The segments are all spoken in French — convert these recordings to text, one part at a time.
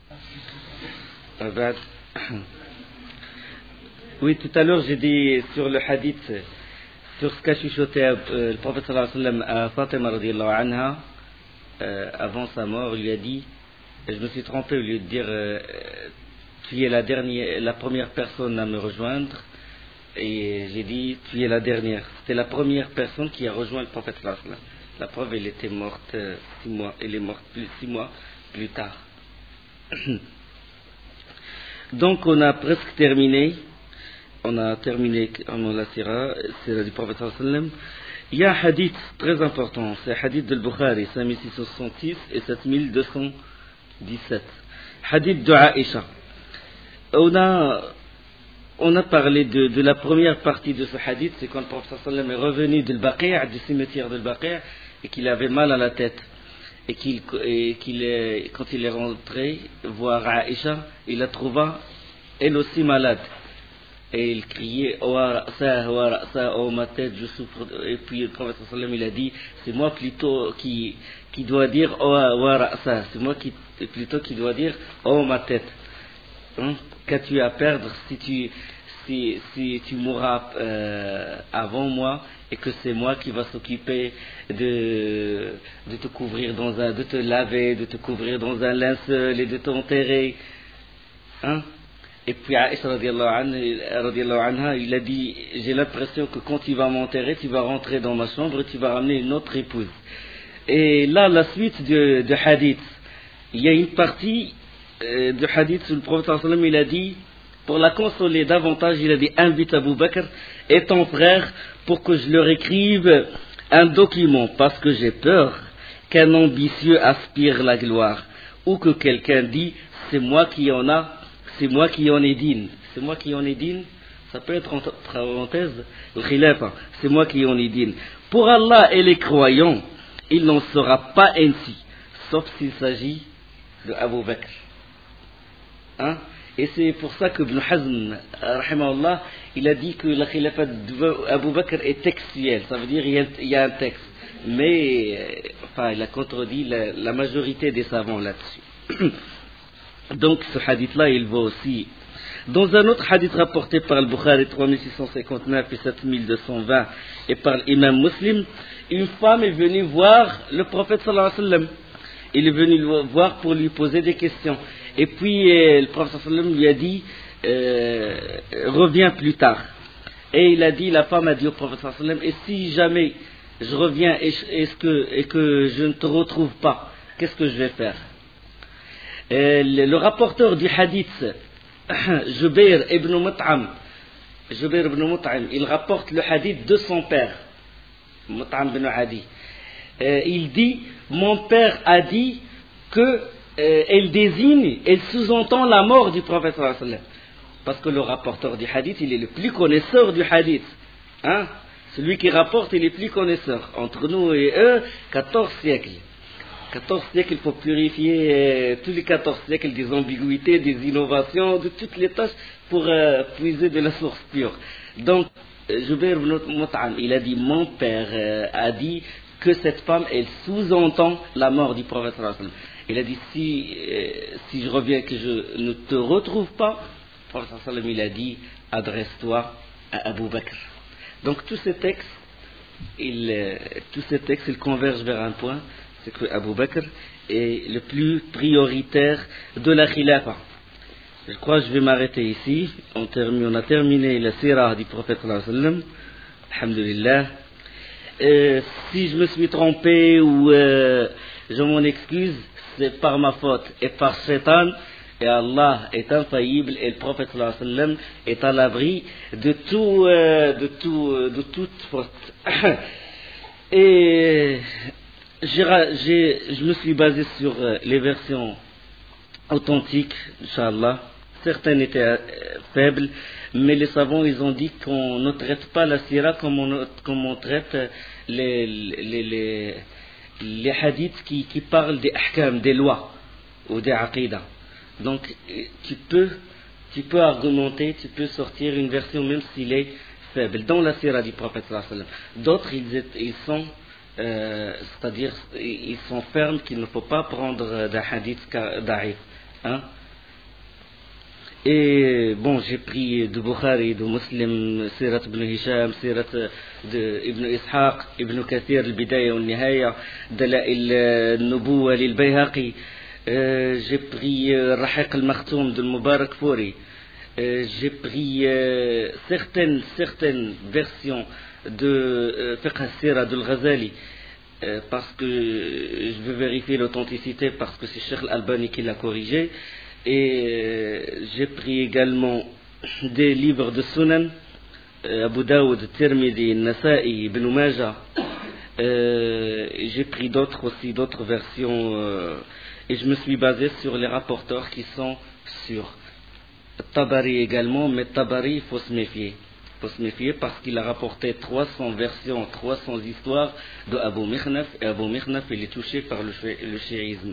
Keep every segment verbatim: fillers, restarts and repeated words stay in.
Abad. Oui, tout à l'heure j'ai dit sur le hadith, sur ce qu'a chuchoté euh, le prophète sallallahu alayhi wa sallam à Fatima radiyallahu anha, euh, avant sa mort, il lui a dit, je me suis trompé au lieu de dire euh, tu es la dernière, la première personne à me rejoindre, et j'ai dit tu es la dernière. C'était la première personne qui a rejoint le prophète sallallahu alayhi wa sallam. La preuve, elle était morte euh, six mois, elle est morte plus, six mois plus tard. Donc on a presque terminé. On a terminé on a la sira, sira du prophète sallallahu alayhi wa sallam. Il y a un hadith très important, c'est le hadith de Bukhari, cinq mille six cent soixante-six et sept mille deux cent dix-sept. Hadith de Aïcha. On a, on a parlé de, de la première partie de ce hadith, c'est quand le prophète sallallahu alayhi wa sallam est revenu de Baqi', du cimetière de Baqi', et qu'il avait mal à la tête. Et qu'il, et qu'il est, quand il est rentré voir Aïcha, il la trouva elle aussi malade. Et il criait oh, ça, oh, ça, oh ma tête, je souffre. Et puis le prophète sallallahu alayhi wa sallam il a dit c'est moi plutôt qui, qui dois dire oh, ça, c'est moi qui, plutôt qui dois dire oh ma tête. Hein? Qu'as-tu à perdre si tu, si, si tu mourras euh, avant moi et que c'est moi qui va s'occuper de, de te couvrir dans un, de te laver, de te couvrir dans un linceul et de t'enterrer. Hein? Et puis Aïcha radiallahu anha, il a dit j'ai l'impression que quand tu vas m'enterrer, tu vas rentrer dans ma chambre et tu vas ramener une autre épouse. Et là, la suite de, de hadith, il y a une partie euh, de hadith où le prophète sallallahu alayhi wa sallam il a dit, pour la consoler davantage, il a dit invite Abu Bakr et ton frère pour que je leur écrive un document, parce que j'ai peur qu'un ambitieux aspire la gloire, ou que quelqu'un dit c'est moi qui en a, c'est moi qui en ai digne. C'est moi qui en ai digne, ça peut être entre parenthèses le khilafa, c'est moi qui en ai digne. Pour Allah et les croyants, il n'en sera pas ainsi, sauf s'il s'agit de Abu Bakr. Hein? Et c'est pour ça que Ibn Hazm, rahimahullah, il a dit que la khilafa d'Abu Bakr est textuelle, ça veut dire qu'il y a, il y a un texte. Mais, enfin, il a contredit la, la majorité des savants là-dessus. Donc ce hadith-là, il va aussi. Dans un autre hadith rapporté par le Bukhari trois mille six cent cinquante-neuf et sept mille deux cent vingt et par l'imam Muslim, une femme est venue voir le prophète sallallahu alayhi wa sallam. Il est venu le voir pour lui poser des questions. Et puis euh, le prophète sallallahu alayhi wa sallam lui a dit euh, reviens plus tard. Et il a dit, la femme a dit au prophète sallallahu alayhi wa sallam, et si jamais je reviens et, et, que, et que je ne te retrouve pas, qu'est-ce que je vais faire? Et le, le rapporteur du hadith, Jubair ibn Mut'am, Jubair ibn Mut'am, il rapporte le hadith de son père, Mut'am ibn Adi. Euh, il dit, mon père a dit que euh, elle désigne, elle sous-entend la mort du prophète sallallahu alayhi wa sallam. Parce que le rapporteur du hadith, il est le plus connaisseur du hadith. Hein? Celui qui rapporte, il est plus connaisseur. Entre nous et eux, quatorze siècles. quatorze siècles, il faut purifier euh, tous les quatorze siècles des ambiguïtés, des innovations, de toutes les tâches pour euh, puiser de la source pure. Donc, Jubair ibn Mut'am, il a dit, mon père euh, a dit que cette femme, elle sous-entend la mort du prophète sallallahu alayhi wa sallam. Il a dit, si, euh, si je reviens que je ne te retrouve pas, le prophète sallallahu alayhi wa sallam, il a dit, adresse-toi à Abu Bakr. Donc tous ces textes, ils, euh, tous ces textes, ils convergent vers un point, c'est que Abu Bakr est le plus prioritaire de la khilafa. Je crois que je vais m'arrêter ici. On, termine, on a terminé la sirah du prophète sallallahu alayhi wa sallam. Alhamdulillah. Euh, si je me suis trompé ou euh, je m'en excuse, c'est par ma faute et par Shaitan. Et Allah est infaillible et le prophète sallallahu alayhi wa sallam est à l'abri de tout, euh, de tout, euh, de toute faute. Et j'ai, j'ai, je me suis basé sur euh, les versions authentiques, Inch'Allah. Certaines étaient euh, faibles, mais les savants ils ont dit qu'on ne traite pas la sira comme on, comme on traite les, les, les, les hadiths qui, qui parlent des ahkam, des lois ou des aqidah. Donc tu peux, tu peux argumenter, tu peux sortir une version même s'il est faible. Dans la sira du prophète sallallahu alayhi wa sallam. D'autres ils, ils sont, euh, c'est-à-dire ils sont fermes qu'il ne faut pas prendre d'un hadith da'if. Hein? Et bon, j'ai pris de Bukhari, de Muslim, Sirat ibn Hisham, Sirat de Ibn Ishaq, Ibn Kathir, Al-Bidaya wa Nihaya, Dala'il al-Nubuwa lil-Bayhaqi. Euh, j'ai pris euh, Rahiq al-Makhtoum de Mubarak Fouri. Euh, j'ai pris euh, certaines, certaines versions de euh, Fiqh al-Sira de Al-Ghazali. Euh, parce que je veux vérifier l'authenticité, parce que c'est Cheikh Al-Albani qui l'a corrigé. Et euh, j'ai pris également des livres de Sunan, euh, Abu Daoud, Tirmidhi, Nasa'i, Ibn Majah. Euh, j'ai pris d'autres aussi, d'autres versions, euh, et je me suis basé sur les rapporteurs qui sont sur Tabari également, mais Tabari, il faut se méfier. Il faut se méfier parce qu'il a rapporté trois cents versions, trois cents histoires de Abu Mikhnaf, et Abu Mikhnaf, il est touché par le, le chiisme.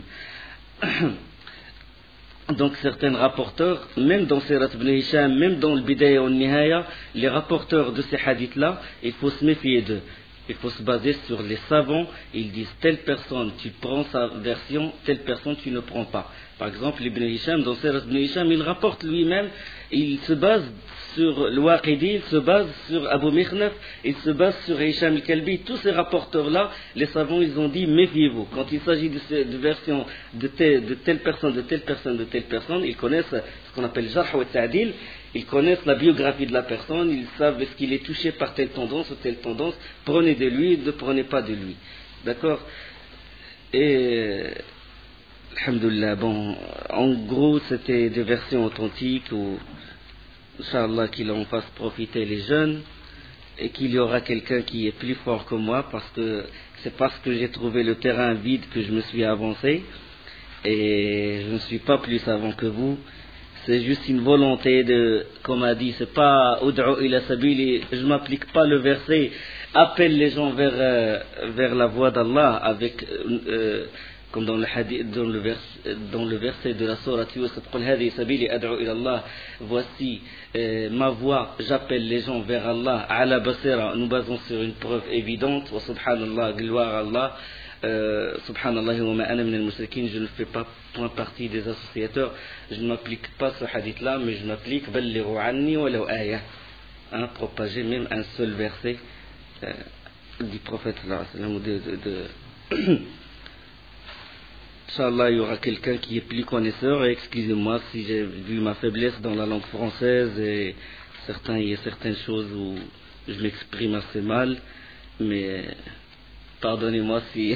Donc certains rapporteurs, même dans Sirat ibn Hisham, même dans le Bidaya wa Nihaya, les rapporteurs de ces hadiths-là, il faut se méfier d'eux. Il faut se baser sur les savants. Ils disent telle personne, tu prends sa version, telle personne, tu ne prends pas. Par exemple, Ibn Hisham, dans Sirat ibn Hisham, il rapporte lui-même, il se base sur le Waqidi, il se base sur Abu Mikhnaf, il se base sur Hisham al-Kalbi. Tous ces rapporteurs-là, les savants, ils ont dit, méfiez-vous. Quand il s'agit de, de versions de telle, de telle personne, de telle personne, de telle personne, ils connaissent ce qu'on appelle Jarh wa Ta'dil. Ils connaissent la biographie de la personne, ils savent est-ce qu'il est touché par telle tendance ou telle tendance. Prenez de lui, ne prenez pas de lui. D'accord? Et, alhamdoulilah, bon, en gros, c'était des versions authentiques où, Inch'Allah, qu'il en fasse profiter les jeunes et qu'il y aura quelqu'un qui est plus fort que moi, parce que c'est parce que j'ai trouvé le terrain vide que je me suis avancé et je ne suis pas plus savant que vous. C'est juste une volonté de, comme a dit, c'est pas Ud'u ila sabili, je m'applique pas le verset, appelle les gens vers, euh, vers la voie d'Allah, avec, euh, comme dans le hadith, dans le, vers, dans le verset de la sourate Yusuf, Qul hadhi sabili ad'u ila Allah, voici euh, ma voie, j'appelle les gens vers Allah, ala basira, nous basons sur une preuve évidente, wa subhanallah, gloire à Allah. Euh, subhanallah wa ma ana min al-mushrikin, je ne fais pas point partie des associateurs, je ne m'applique pas ce hadith là, mais je m'applique ballighu anni wa law aya, hein, propager même un seul verset euh, du prophète sallallahu alayhi wa sallam, de, de, de... Inch'Allah, il y aura quelqu'un qui est plus connaisseur, et excusez-moi si j'ai vu ma faiblesse dans la langue française, et certains, il y a certaines choses où je m'exprime assez mal, mais pardonnez-moi si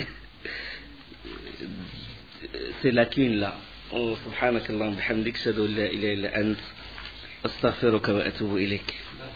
ces lacunes-là. Oh, subhanakallah, bihamdik, shadu la ilaha illa ant, astaghfiruka wa atubu ilayk.